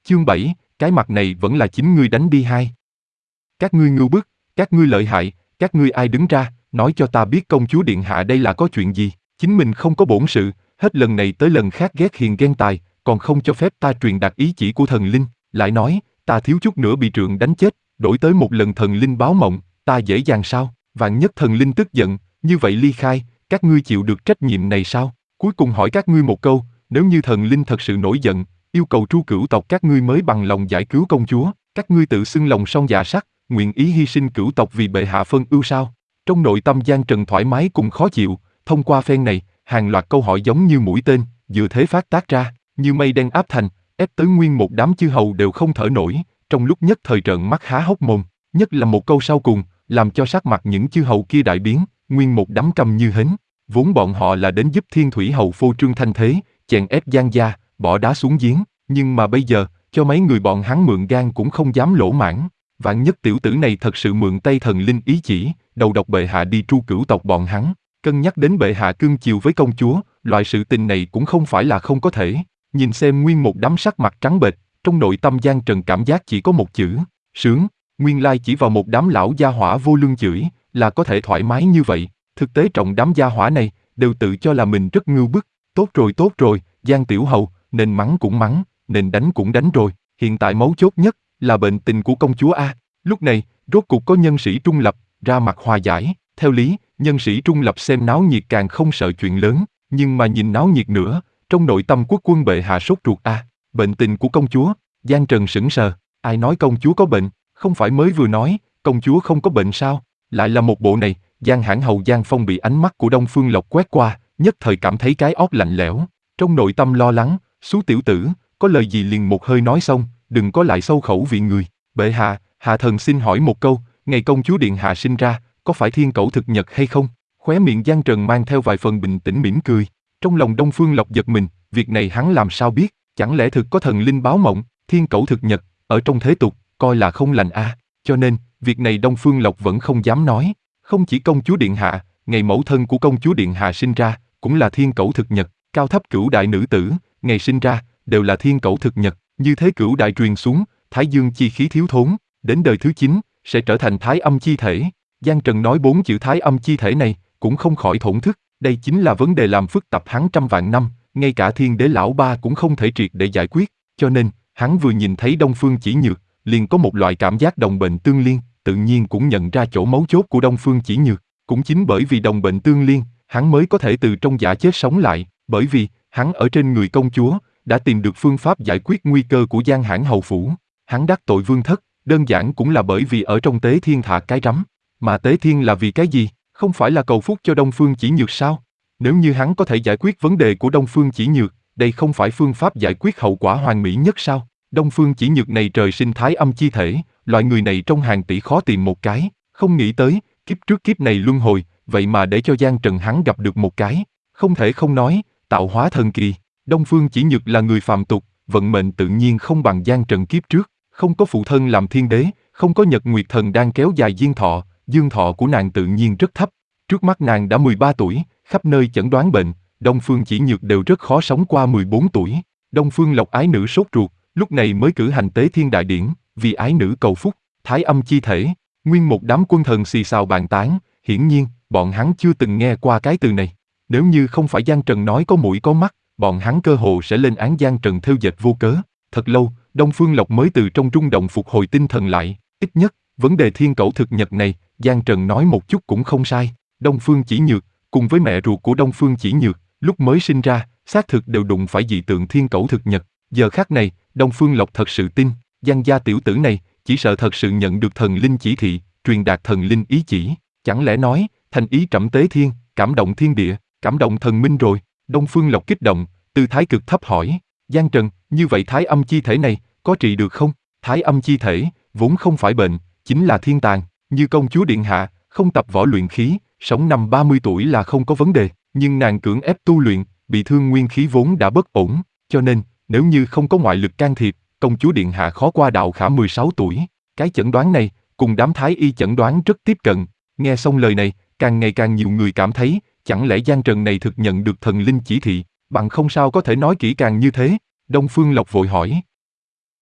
Chương 7, cái mặt này vẫn là chính ngươi đánh đi hai. Các ngươi ngưu bức, các ngươi lợi hại, các ngươi ai đứng ra, nói cho ta biết công chúa điện hạ đây là có chuyện gì, chính mình không có bổn sự, hết lần này tới lần khác ghét hiền ghen tài, còn không cho phép ta truyền đạt ý chỉ của thần linh, lại nói, ta thiếu chút nữa bị trượng đánh chết, đổi tới một lần thần linh báo mộng, ta dễ dàng sao, vạn nhất thần linh tức giận, như vậy ly khai, các ngươi chịu được trách nhiệm này sao, cuối cùng hỏi các ngươi một câu, nếu như thần linh thật sự nổi giận, yêu cầu tru cửu tộc các ngươi mới bằng lòng giải cứu công chúa, các ngươi tự xưng lòng song dạ sắt, nguyện ý hy sinh cửu tộc vì bệ hạ phân ưu sao? Trong nội tâm Giang Trần thoải mái cùng khó chịu, thông qua phen này, hàng loạt câu hỏi giống như mũi tên, dựa thế phát tác ra, như mây đen áp thành, ép tới nguyên một đám chư hầu đều không thở nổi, trong lúc nhất thời trợn mắt há hốc mồm, nhất là một câu sau cùng, làm cho sắc mặt những chư hầu kia đại biến, nguyên một đám câm như hến, vốn bọn họ là đến giúp Thiên Thủy hầu phô trương thanh thế, chèn ép Giang gia, bỏ đá xuống giếng, nhưng mà bây giờ, cho mấy người bọn hắn mượn gan cũng không dám lỗ mãng. Vạn nhất tiểu tử này thật sự mượn tay thần linh ý chỉ, đầu độc bệ hạ đi tru cửu tộc bọn hắn, cân nhắc đến bệ hạ cưng chiều với công chúa, loại sự tình này cũng không phải là không có thể. Nhìn xem nguyên một đám sắc mặt trắng bệch, trong nội tâm Giang Trần cảm giác chỉ có một chữ, sướng, nguyên lai chỉ vào một đám lão gia hỏa vô lương chửi, là có thể thoải mái như vậy, thực tế trọng đám gia hỏa này, đều tự cho là mình rất ngưu bức, tốt rồi, Giang tiểu hầu, nên mắng cũng mắng, nên đánh cũng đánh rồi, hiện tại mấu chốt nhất, là bệnh tình của công chúa A. Lúc này, rốt cuộc có nhân sĩ trung lập, ra mặt hòa giải, theo lý, nhân sĩ trung lập xem náo nhiệt càng không sợ chuyện lớn, nhưng mà nhìn náo nhiệt nữa, trong nội tâm quốc quân bệ hạ sốt ruột A. Bệnh tình của công chúa, Giang Trần sững sờ, ai nói công chúa có bệnh, không phải mới vừa nói, công chúa không có bệnh sao, lại là một bộ này, Giang hãn hầu Giang Phong bị ánh mắt của Đông Phương Lộc quét qua, nhất thời cảm thấy cái óc lạnh lẽo, trong nội tâm lo lắng, xú tiểu tử, có lời gì liền một hơi nói xong, đừng có lại sâu khẩu vị người. Bệ hạ, hạ thần xin hỏi một câu, ngày công chúa điện hạ sinh ra, có phải thiên cẩu thực nhật hay không? Khóe miệng Giang Trần mang theo vài phần bình tĩnh mỉm cười. Trong lòng Đông Phương Lộc giật mình, việc này hắn làm sao biết, chẳng lẽ thực có thần linh báo mộng, thiên cẩu thực nhật, ở trong thế tục, coi là không lành a. Cho nên, việc này Đông Phương Lộc vẫn không dám nói. Không chỉ công chúa điện hạ, ngày mẫu thân của công chúa điện hạ sinh ra, cũng là thiên cẩu thực nhật, cao thấp cửu đại nữ tử, ngày sinh ra, đều là thiên cẩu thực nhật. Như thế cửu đại truyền xuống, Thái Dương chi khí thiếu thốn, đến đời thứ 9, sẽ trở thành thái âm chi thể. Giang Trần nói 4 chữ thái âm chi thể này, cũng không khỏi thổn thức, đây chính là vấn đề làm phức tạp hắn trăm vạn năm, ngay cả thiên đế lão ba cũng không thể triệt để giải quyết, cho nên, hắn vừa nhìn thấy Đông Phương Chỉ Nhược, liền có một loại cảm giác đồng bệnh tương liên, tự nhiên cũng nhận ra chỗ mấu chốt của Đông Phương Chỉ Nhược, cũng chính bởi vì đồng bệnh tương liên, hắn mới có thể từ trong giả chết sống lại, bởi vì, hắn ở trên người công chúa, đã tìm được phương pháp giải quyết nguy cơ của Giang hãn hầu phủ. Hắn đắc tội vương thất, đơn giản cũng là bởi vì ở trong Tế Thiên thả cái rắm. Mà Tế Thiên là vì cái gì? Không phải là cầu phúc cho Đông Phương Chỉ Nhược sao? Nếu như hắn có thể giải quyết vấn đề của Đông Phương Chỉ Nhược, đây không phải phương pháp giải quyết hậu quả hoàn mỹ nhất sao? Đông Phương Chỉ Nhược này trời sinh thái âm chi thể, loại người này trong hàng tỷ khó tìm một cái, không nghĩ tới, kiếp trước kiếp này luân hồi, vậy mà để cho Giang Trần hắn gặp được một cái, không thể không nói, tạo hóa thần kỳ. Đông Phương Chỉ Nhược là người phàm tục, vận mệnh tự nhiên không bằng Giang Trần kiếp trước, không có phụ thân làm thiên đế, không có nhật nguyệt thần đang kéo dài dương thọ của nàng tự nhiên rất thấp. Trước mắt nàng đã 13 tuổi, khắp nơi chẩn đoán bệnh, Đông Phương Chỉ Nhược đều rất khó sống qua 14 tuổi. Đông Phương Lộc ái nữ sốt ruột, lúc này mới cử hành Tế Thiên đại điển, vì ái nữ cầu phúc, thái âm chi thể, nguyên một đám quân thần xì xào bàn tán, hiển nhiên, bọn hắn chưa từng nghe qua cái từ này. Nếu như không phải Giang Trần nói có mũi có mắt, bọn hắn cơ hồ sẽ lên án Giang Trần thêu dệt vô cớ. Thật lâu, Đông Phương Lộc mới từ trong rung động phục hồi tinh thần lại, ít nhất, vấn đề thiên cẩu thực nhật này, Giang Trần nói một chút cũng không sai. Đông Phương Chỉ Nhược, cùng với mẹ ruột của Đông Phương Chỉ Nhược, lúc mới sinh ra, xác thực đều đụng phải dị tượng thiên cẩu thực nhật. Giờ khắc này, Đông Phương Lộc thật sự tin, Giang gia tiểu tử này, chỉ sợ thật sự nhận được thần linh chỉ thị, truyền đạt thần linh ý chỉ. Chẳng lẽ nói, thành ý trẫm Tế Thiên, cảm động thiên địa, cảm động thần minh rồi. Đông Phương Lộc kích động, tư thái cực thấp hỏi, Giang Trần, như vậy thái âm chi thể này, có trị được không? Thái âm chi thể, vốn không phải bệnh, chính là thiên tàn, như công chúa điện hạ, không tập võ luyện khí, sống năm 30 tuổi là không có vấn đề, nhưng nàng cưỡng ép tu luyện, bị thương nguyên khí vốn đã bất ổn, cho nên, nếu như không có ngoại lực can thiệp, công chúa điện hạ khó qua đạo khả 16 tuổi. Cái chẩn đoán này, cùng đám thái y chẩn đoán rất tiếp cận. Nghe xong lời này, càng ngày càng nhiều người cảm thấy, chẳng lẽ Giang Trần này thực nhận được thần linh chỉ thị, bằng không sao có thể nói kỹ càng như thế. Đông Phương Lộc vội hỏi.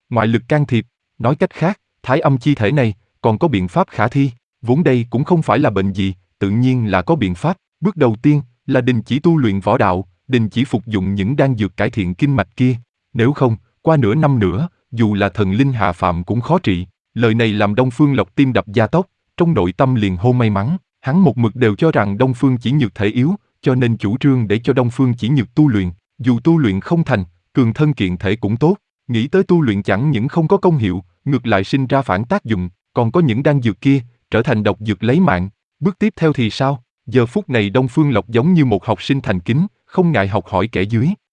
Ngoại lực can thiệp, nói cách khác, thái âm chi thể này, còn có biện pháp khả thi, vốn đây cũng không phải là bệnh gì, tự nhiên là có biện pháp. Bước đầu tiên, là đình chỉ tu luyện võ đạo, đình chỉ phục dụng những đan dược cải thiện kinh mạch kia, nếu không, qua nửa năm nữa, dù là thần linh hạ phàm cũng khó trị. Lời này làm Đông Phương Lộc tim đập gia tốc, trong nội tâm liền hô may mắn, hắn một mực đều cho rằng Đông Phương Chỉ Nhược thể yếu, cho nên chủ trương để cho Đông Phương Chỉ Nhược tu luyện, dù tu luyện không thành, cường thân kiện thể cũng tốt, nghĩ tới tu luyện chẳng những không có công hiệu, ngược lại sinh ra phản tác dụng, còn có những đan dược kia, trở thành độc dược lấy mạng. Bước tiếp theo thì sao? Giờ phút này Đông Phương Lộc giống như một học sinh thành kính, không ngại học hỏi kẻ dưới.